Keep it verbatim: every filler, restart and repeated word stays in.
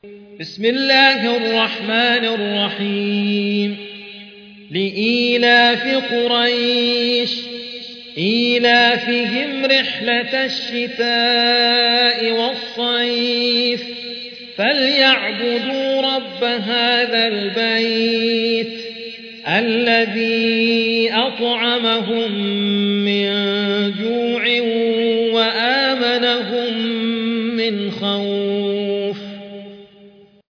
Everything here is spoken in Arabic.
بسم الله الرحمن الرحيم لإيلاف قريش إيلافهم رحلة الشتاء والصيف فليعبدوا رب هذا البيت الذي أطعمهم من جوع وآمنهم من خوف.